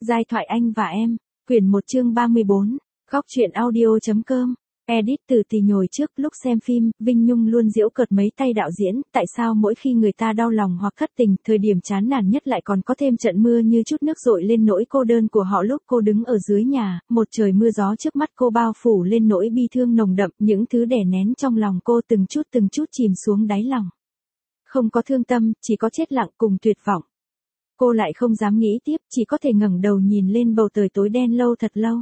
Giai thoại anh và em, quyển 1 chương 34, góc truyện audio.com. Edit từ Tì nhồi trước lúc xem phim, Vinh Nhung luôn giễu cợt mấy tay đạo diễn, tại sao mỗi khi người ta đau lòng hoặc thất tình, thời điểm chán nản nhất lại còn có thêm trận mưa như chút nước dội lên nỗi cô đơn của họ lúc cô đứng ở dưới nhà, một trời mưa gió trước mắt cô bao phủ lên nỗi bi thương nồng đậm, những thứ đè nén trong lòng cô từng chút chìm xuống đáy lòng. Không có thương tâm, chỉ có chết lặng cùng tuyệt vọng. Cô lại không dám nghĩ tiếp, chỉ có thể ngẩng đầu nhìn lên bầu trời tối đen lâu thật lâu.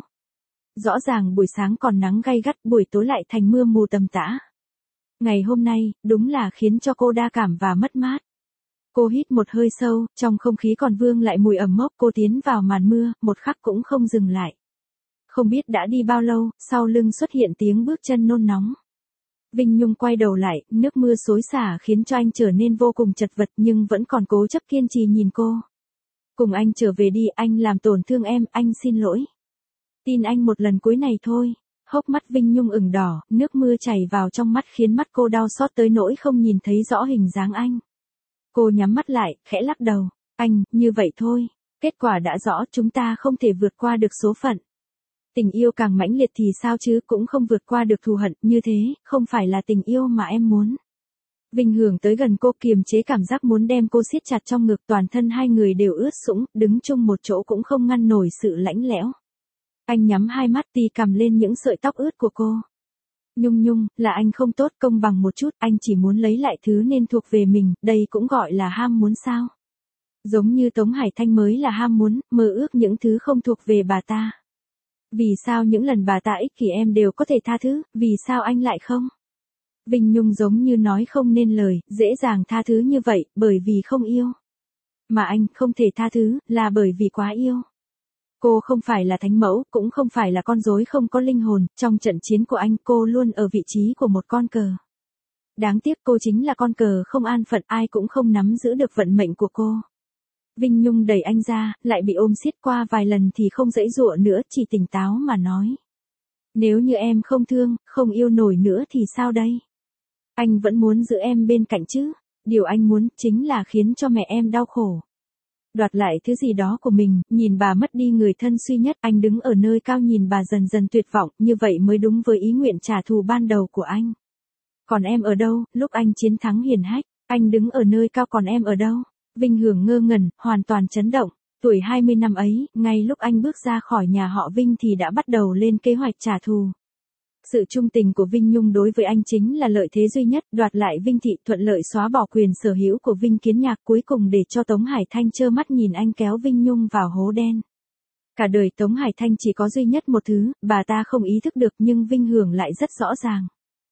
Rõ ràng buổi sáng còn nắng gay gắt, buổi tối lại thành mưa mù tầm tã. Ngày hôm nay, đúng là khiến cho cô đa cảm và mất mát. Cô hít một hơi sâu, trong không khí còn vương lại mùi ẩm mốc, cô tiến vào màn mưa, một khắc cũng không dừng lại. Không biết đã đi bao lâu, sau lưng xuất hiện tiếng bước chân nôn nóng. Vinh Nhung quay đầu lại, nước mưa xối xả khiến cho anh trở nên vô cùng chật vật nhưng vẫn còn cố chấp kiên trì nhìn cô. Cùng anh trở về đi, anh làm tổn thương em, anh xin lỗi. Tin anh một lần cuối này thôi. Hốc mắt Vinh Nhung ửng đỏ, nước mưa chảy vào trong mắt khiến mắt cô đau xót tới nỗi không nhìn thấy rõ hình dáng anh. Cô nhắm mắt lại, khẽ lắc đầu. Anh, như vậy thôi. Kết quả đã rõ, chúng ta không thể vượt qua được số phận. Tình yêu càng mãnh liệt thì sao chứ, cũng không vượt qua được thù hận, như thế, không phải là tình yêu mà em muốn. Vinh Hưởng tới gần cô, kiềm chế cảm giác muốn đem cô siết chặt trong ngực, toàn thân hai người đều ướt sũng, đứng chung một chỗ cũng không ngăn nổi sự lạnh lẽo. Anh nhắm hai mắt, tì cầm lên những sợi tóc ướt của cô. Nhung, là anh không tốt, công bằng một chút, anh chỉ muốn lấy lại thứ nên thuộc về mình, đây cũng gọi là ham muốn sao? Giống như Tống Hải Thanh mới là ham muốn, mơ ước những thứ không thuộc về bà ta. Vì sao những lần bà ta ích kỷ em đều có thể tha thứ, vì sao anh lại không? Vinh Nhung giống như nói không nên lời, dễ dàng tha thứ như vậy, bởi vì không yêu. Mà anh không thể tha thứ, là bởi vì quá yêu. Cô không phải là thánh mẫu, cũng không phải là con rối không có linh hồn, trong trận chiến của anh cô luôn ở vị trí của một con cờ. Đáng tiếc cô chính là con cờ không an phận, ai cũng không nắm giữ được vận mệnh của cô. Vinh Nhung đẩy anh ra, lại bị ôm siết qua vài lần thì không giãy giụa nữa, chỉ tỉnh táo mà nói. Nếu như em không thương, không yêu nổi nữa thì sao đây? Anh vẫn muốn giữ em bên cạnh chứ, điều anh muốn chính là khiến cho mẹ em đau khổ. Đoạt lại thứ gì đó của mình, nhìn bà mất đi người thân duy nhất, anh đứng ở nơi cao nhìn bà dần dần tuyệt vọng, như vậy mới đúng với ý nguyện trả thù ban đầu của anh. Còn em ở đâu, lúc anh chiến thắng hiển hách, anh đứng ở nơi cao còn em ở đâu? Vinh Hưởng ngơ ngẩn, hoàn toàn chấn động, tuổi 20 năm ấy, ngay lúc anh bước ra khỏi nhà họ Vinh thì đã bắt đầu lên kế hoạch trả thù. Sự trung tình của Vinh Nhung đối với anh chính là lợi thế duy nhất, đoạt lại Vinh Thị, thuận lợi xóa bỏ quyền sở hữu của Vinh Kiến Nhạc, cuối cùng để cho Tống Hải Thanh trơ mắt nhìn anh kéo Vinh Nhung vào hố đen. Cả đời Tống Hải Thanh chỉ có duy nhất một thứ, bà ta không ý thức được nhưng Vinh Hưởng lại rất rõ ràng.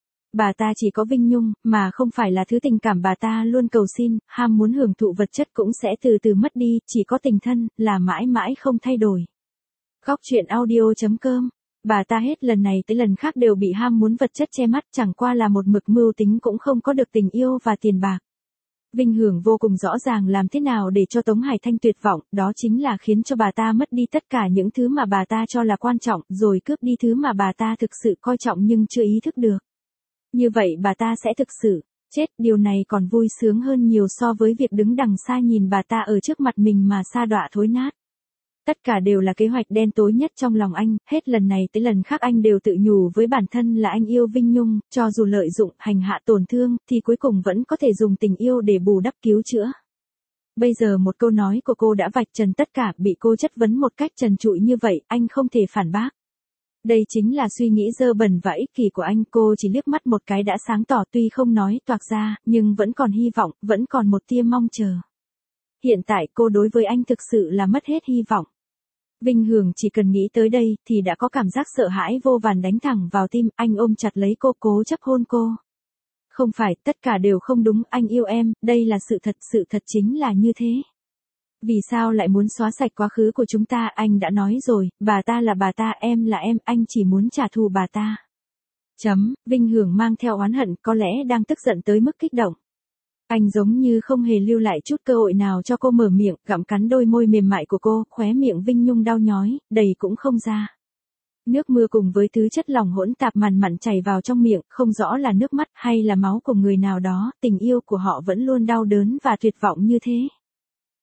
Bà ta chỉ có Vinh Nhung, mà không phải là thứ tình cảm bà ta luôn cầu xin, ham muốn hưởng thụ vật chất cũng sẽ từ từ mất đi, chỉ có tình thân, là mãi mãi không thay đổi. Góc truyện audio.com. Bà ta hết lần này tới lần khác đều bị ham muốn vật chất che mắt, chẳng qua là một mực mưu tính cũng không có được tình yêu và tiền bạc. Vinh Hưởng vô cùng rõ ràng làm thế nào để cho Tống Hải Thanh tuyệt vọng, đó chính là khiến cho bà ta mất đi tất cả những thứ mà bà ta cho là quan trọng, rồi cướp đi thứ mà bà ta thực sự coi trọng nhưng chưa ý thức được. Như vậy bà ta sẽ thực sự chết, điều này còn vui sướng hơn nhiều so với việc đứng đằng xa nhìn bà ta ở trước mặt mình mà sa đọa thối nát. Tất cả đều là kế hoạch đen tối nhất trong lòng anh, hết lần này tới lần khác anh đều tự nhủ với bản thân là anh yêu Vinh Nhung, cho dù lợi dụng, hành hạ tổn thương, thì cuối cùng vẫn có thể dùng tình yêu để bù đắp cứu chữa. Bây giờ một câu nói của cô đã vạch trần tất cả, bị cô chất vấn một cách trần trụi như vậy, anh không thể phản bác. Đây chính là suy nghĩ dơ bẩn và ích kỷ của anh, cô chỉ liếc mắt một cái đã sáng tỏ, tuy không nói toạc ra, nhưng vẫn còn hy vọng, vẫn còn một tia mong chờ. Hiện tại cô đối với anh thực sự là mất hết hy vọng. Vinh Hưởng chỉ cần nghĩ tới đây thì đã có cảm giác sợ hãi vô vàn đánh thẳng vào tim, anh ôm chặt lấy cô, cố chấp hôn cô. Không phải, tất cả đều không đúng, anh yêu em, đây là sự thật chính là như thế. Vì sao lại muốn xóa sạch quá khứ của chúng ta, anh đã nói rồi, bà ta là bà ta, em là em, anh chỉ muốn trả thù bà ta. Vinh Hưởng mang theo oán hận, có lẽ đang tức giận tới mức kích động. Anh giống như không hề lưu lại chút cơ hội nào cho cô mở miệng, gặm cắn đôi môi mềm mại của cô, khóe miệng Vinh Nhung đau nhói, đầy cũng không ra. Nước mưa cùng với thứ chất lỏng hỗn tạp mặn chảy vào trong miệng, không rõ là nước mắt hay là máu của người nào đó, tình yêu của họ vẫn luôn đau đớn và tuyệt vọng như thế.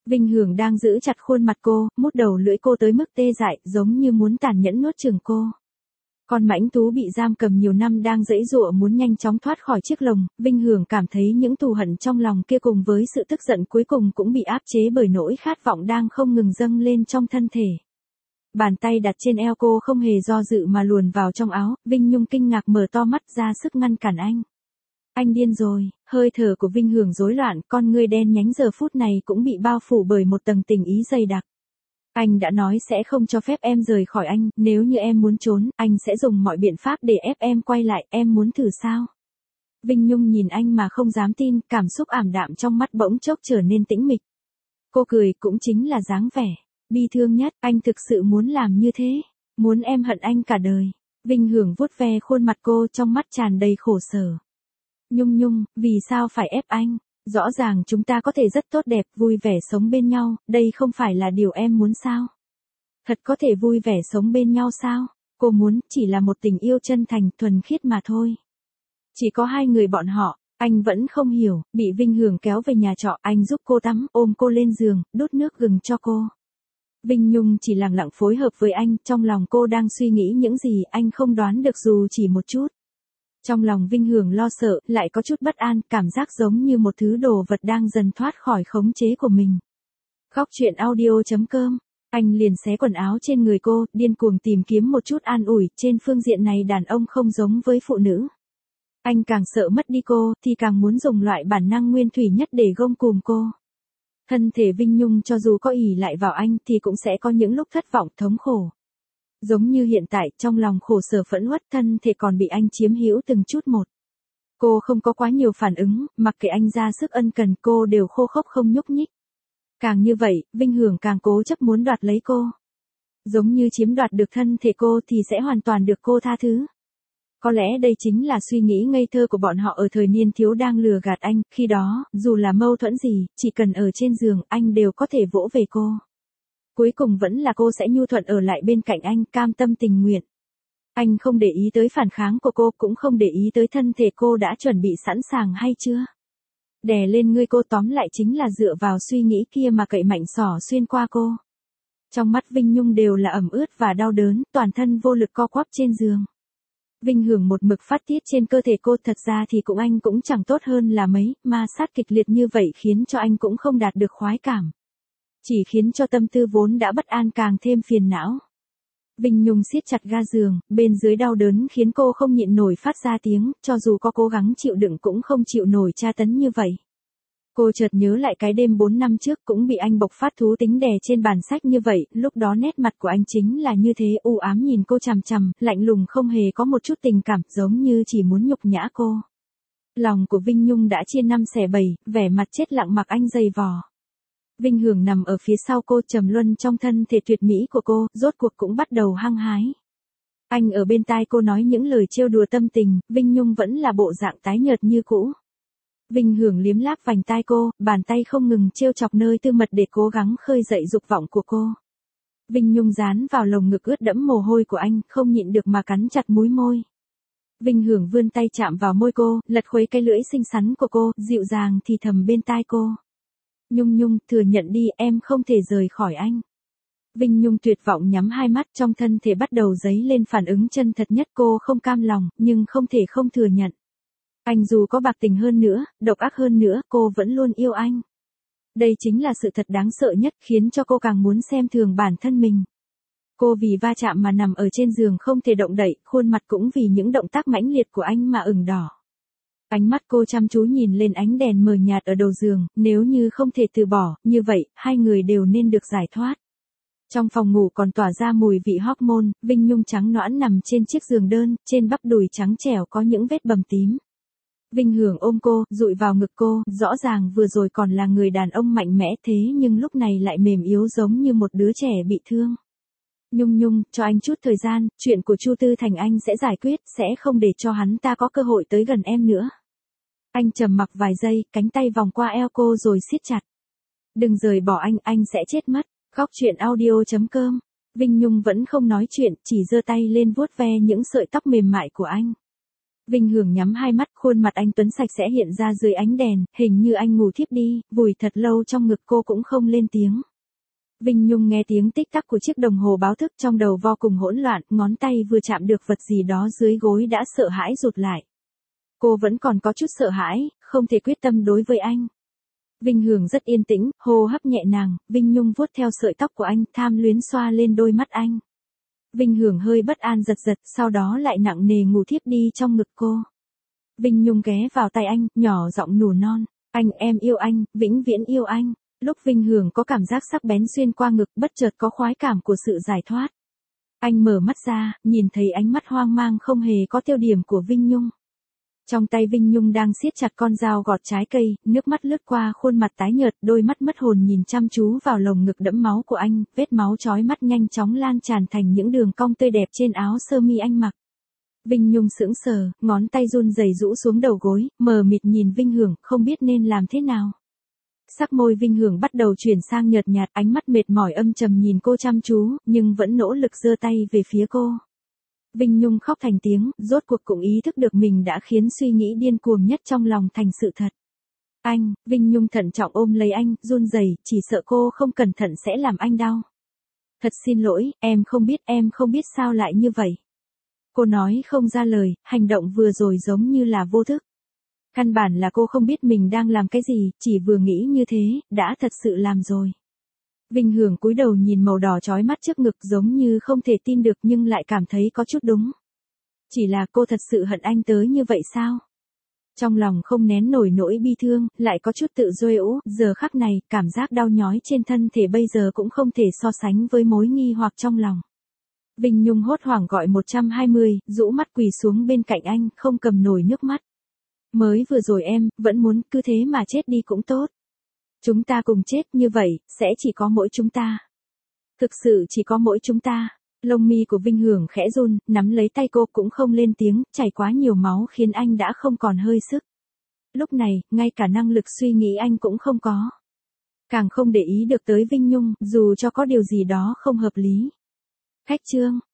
Vinh Hưởng đang giữ chặt khuôn mặt cô, mút đầu lưỡi cô tới mức tê dại, giống như muốn tàn nhẫn nuốt chửng cô. Con mãnh thú bị giam cầm nhiều năm đang giãy giụa muốn nhanh chóng thoát khỏi chiếc lồng, Vinh Hưởng cảm thấy những thù hận trong lòng kia cùng với sự tức giận cuối cùng cũng bị áp chế bởi nỗi khát vọng đang không ngừng dâng lên trong thân thể. Bàn tay đặt trên eo cô không hề do dự mà luồn vào trong áo, Vinh Nhung kinh ngạc mở to mắt ra sức ngăn cản anh. Anh điên rồi, hơi thở của Vinh Hưởng rối loạn, con ngươi đen nhánh giờ phút này cũng bị bao phủ bởi một tầng tình ý dày đặc. Anh đã nói sẽ không cho phép em rời khỏi anh, nếu như em muốn trốn, anh sẽ dùng mọi biện pháp để ép em quay lại, em muốn thử sao? Vinh Nhung nhìn anh mà không dám tin, cảm xúc ảm đạm trong mắt bỗng chốc trở nên tĩnh mịch. Cô cười, cũng chính là dáng vẻ bi thương nhất, anh thực sự muốn làm như thế, muốn em hận anh cả đời. Vinh Hưởng vuốt ve khuôn mặt cô trong mắt tràn đầy khổ sở. Nhung Nhung, vì sao phải ép anh? Rõ ràng chúng ta có thể rất tốt đẹp, vui vẻ sống bên nhau, đây không phải là điều em muốn sao? Thật có thể vui vẻ sống bên nhau sao? Cô muốn, chỉ là một tình yêu chân thành, thuần khiết mà thôi. Chỉ có hai người bọn họ, anh vẫn không hiểu, bị Vinh Hưởng kéo về nhà trọ, anh giúp cô tắm, ôm cô lên giường, đút nước gừng cho cô. Vinh Nhung chỉ lặng lặng phối hợp với anh, trong lòng cô đang suy nghĩ những gì anh không đoán được dù chỉ một chút. Trong lòng Vinh Hưởng lo sợ, lại có chút bất an, cảm giác giống như một thứ đồ vật đang dần thoát khỏi khống chế của mình. Khóc chuyện audio.com, anh liền xé quần áo trên người cô, điên cuồng tìm kiếm một chút an ủi, trên phương diện này đàn ông không giống với phụ nữ. Anh càng sợ mất đi cô, thì càng muốn dùng loại bản năng nguyên thủy nhất để gông cùm cô. Thân thể Vinh Nhung cho dù có ỷ lại vào anh thì cũng sẽ có những lúc thất vọng thống khổ. Giống như hiện tại, trong lòng khổ sở phẫn uất, thân thể còn bị anh chiếm hữu từng chút một. Cô không có quá nhiều phản ứng, mặc kệ anh ra sức ân cần cô đều khô khốc không nhúc nhích. Càng như vậy, Vinh Hưởng càng cố chấp muốn đoạt lấy cô. Giống như chiếm đoạt được thân thể cô thì sẽ hoàn toàn được cô tha thứ. Có lẽ đây chính là suy nghĩ ngây thơ của bọn họ ở thời niên thiếu đang lừa gạt anh, khi đó, dù là mâu thuẫn gì, chỉ cần ở trên giường, anh đều có thể vỗ về cô. Cuối cùng vẫn là cô sẽ nhu thuận ở lại bên cạnh anh, cam tâm tình nguyện. Anh không để ý tới phản kháng của cô, cũng không để ý tới thân thể cô đã chuẩn bị sẵn sàng hay chưa. Đè lên ngươi cô, tóm lại chính là dựa vào suy nghĩ kia mà cậy mạnh xỏ xuyên qua cô. Trong mắt Vinh Nhung đều là ẩm ướt và đau đớn, toàn thân vô lực co quắp trên giường. Vinh Hưởng một mực phát tiết trên cơ thể cô, thật ra thì anh cũng chẳng tốt hơn là mấy, ma sát kịch liệt như vậy khiến cho anh cũng không đạt được khoái cảm. Chỉ khiến cho tâm tư vốn đã bất an càng thêm phiền não. Vinh Nhung siết chặt ga giường, bên dưới đau đớn khiến cô không nhịn nổi phát ra tiếng, cho dù có cố gắng chịu đựng cũng không chịu nổi tra tấn như vậy. Cô chợt nhớ lại cái đêm 4 năm trước cũng bị anh bộc phát thú tính đè trên bàn sách như vậy, lúc đó nét mặt của anh chính là như thế, u ám nhìn cô chằm chằm, lạnh lùng không hề có một chút tình cảm, giống như chỉ muốn nhục nhã cô. Lòng của Vinh Nhung đã chia năm xẻ bảy, vẻ mặt chết lặng mặc anh giày vò. Vinh Hưởng nằm ở phía sau cô, trầm luân trong thân thể tuyệt mỹ của cô, rốt cuộc cũng bắt đầu hăng hái. Anh ở bên tai cô nói những lời trêu đùa tâm tình, Vinh Nhung vẫn là bộ dạng tái nhợt như cũ. Vinh Hưởng liếm láp vành tai cô, bàn tay không ngừng trêu chọc nơi tư mật để cố gắng khơi dậy dục vọng của cô. Vinh Nhung dán vào lồng ngực ướt đẫm mồ hôi của anh, không nhịn được mà cắn chặt múi môi. Vinh Hưởng vươn tay chạm vào môi cô, lật khuấy cái lưỡi xinh xắn của cô, dịu dàng thì thầm bên tai cô. Nhung Nhung, thừa nhận đi, em không thể rời khỏi anh. Vinh Nhung tuyệt vọng nhắm hai mắt, trong thân thể bắt đầu dấy lên phản ứng chân thật nhất, cô không cam lòng, nhưng không thể không thừa nhận. Anh dù có bạc tình hơn nữa, độc ác hơn nữa, cô vẫn luôn yêu anh. Đây chính là sự thật đáng sợ nhất, khiến cho cô càng muốn xem thường bản thân mình. Cô vì va chạm mà nằm ở trên giường không thể động đậy, khuôn mặt cũng vì những động tác mãnh liệt của anh mà ửng đỏ. Ánh mắt cô chăm chú nhìn lên ánh đèn mờ nhạt ở đầu giường, nếu như không thể từ bỏ, như vậy, hai người đều nên được giải thoát. Trong phòng ngủ còn tỏa ra mùi vị hormone, Vinh Nhung trắng nõn nằm trên chiếc giường đơn, trên bắp đùi trắng trẻo có những vết bầm tím. Vinh Hưởng ôm cô, dụi vào ngực cô, rõ ràng vừa rồi còn là người đàn ông mạnh mẽ thế nhưng lúc này lại mềm yếu giống như một đứa trẻ bị thương. Nhung Nhung, cho anh chút thời gian, chuyện của Chu Tư Thành anh sẽ giải quyết, sẽ không để cho hắn ta có cơ hội tới gần em nữa. Anh trầm mặc vài giây, cánh tay vòng qua eo cô rồi siết chặt. Đừng rời bỏ anh sẽ chết mất. Khóc chuyện audio.com. Vinh Nhung vẫn không nói chuyện, chỉ giơ tay lên vuốt ve những sợi tóc mềm mại của anh. Vinh Hưởng nhắm hai mắt, khuôn mặt anh tuấn sạch sẽ hiện ra dưới ánh đèn, hình như anh ngủ thiếp đi, vùi thật lâu trong ngực cô cũng không lên tiếng. Vinh Nhung nghe tiếng tích tắc của chiếc đồng hồ báo thức trong đầu vô cùng hỗn loạn, ngón tay vừa chạm được vật gì đó dưới gối đã sợ hãi rụt lại. Cô vẫn còn có chút sợ hãi, không thể quyết tâm đối với anh. Vinh Hưởng rất yên tĩnh, hô hấp nhẹ nhàng, Vinh Nhung vuốt theo sợi tóc của anh, tham luyến xoa lên đôi mắt anh. Vinh Hưởng hơi bất an giật giật, sau đó lại nặng nề ngủ thiếp đi trong ngực cô. Vinh Nhung ghé vào tay anh, nhỏ giọng nỉ non, anh em yêu anh, vĩnh viễn yêu anh. Lúc Vinh Hưởng có cảm giác sắc bén xuyên qua ngực, bất chợt có khoái cảm của sự giải thoát. Anh mở mắt ra, nhìn thấy ánh mắt hoang mang không hề có tiêu điểm của Vinh Nhung. Trong tay Vinh Nhung đang siết chặt con dao gọt trái cây, nước mắt lướt qua khuôn mặt tái nhợt, đôi mắt mất hồn nhìn chăm chú vào lồng ngực đẫm máu của anh, vết máu chói mắt nhanh chóng lan tràn thành những đường cong tươi đẹp trên áo sơ mi anh mặc. Vinh Nhung sững sờ, ngón tay run rẩy rũ xuống đầu gối, mờ mịt nhìn Vinh Hưởng, không biết nên làm thế nào. Sắc môi Vinh Hưởng bắt đầu chuyển sang nhợt nhạt, ánh mắt mệt mỏi âm trầm nhìn cô chăm chú, nhưng vẫn nỗ lực giơ tay về phía cô. Vinh Nhung khóc thành tiếng, rốt cuộc cũng ý thức được mình đã khiến suy nghĩ điên cuồng nhất trong lòng thành sự thật. Anh, Vinh Nhung thận trọng ôm lấy anh, run rẩy, chỉ sợ cô không cẩn thận sẽ làm anh đau. Thật xin lỗi, em không biết sao lại như vậy. Cô nói không ra lời, hành động vừa rồi giống như là vô thức. Căn bản là cô không biết mình đang làm cái gì, chỉ vừa nghĩ như thế, đã thật sự làm rồi. Vinh Hưởng cúi đầu nhìn màu đỏ chói mắt trước ngực giống như không thể tin được nhưng lại cảm thấy có chút đúng. Chỉ là cô thật sự hận anh tới như vậy sao? Trong lòng không nén nổi nỗi bi thương, lại có chút tự dối ũ, giờ khắc này, cảm giác đau nhói trên thân thể bây giờ cũng không thể so sánh với mối nghi hoặc trong lòng. Vinh Nhung hốt hoảng gọi 120, rũ mắt quỳ xuống bên cạnh anh, không cầm nổi nước mắt. Mới vừa rồi em, vẫn muốn, cứ thế mà chết đi cũng tốt. Chúng ta cùng chết, như vậy, sẽ chỉ có mỗi chúng ta. Thực sự chỉ có mỗi chúng ta. Lông mi của Vinh Hưởng khẽ run, nắm lấy tay cô cũng không lên tiếng, chảy quá nhiều máu khiến anh đã không còn hơi sức. Lúc này, ngay cả năng lực suy nghĩ anh cũng không có. Càng không để ý được tới Vinh Nhung, dù cho có điều gì đó không hợp lý. Khách trương.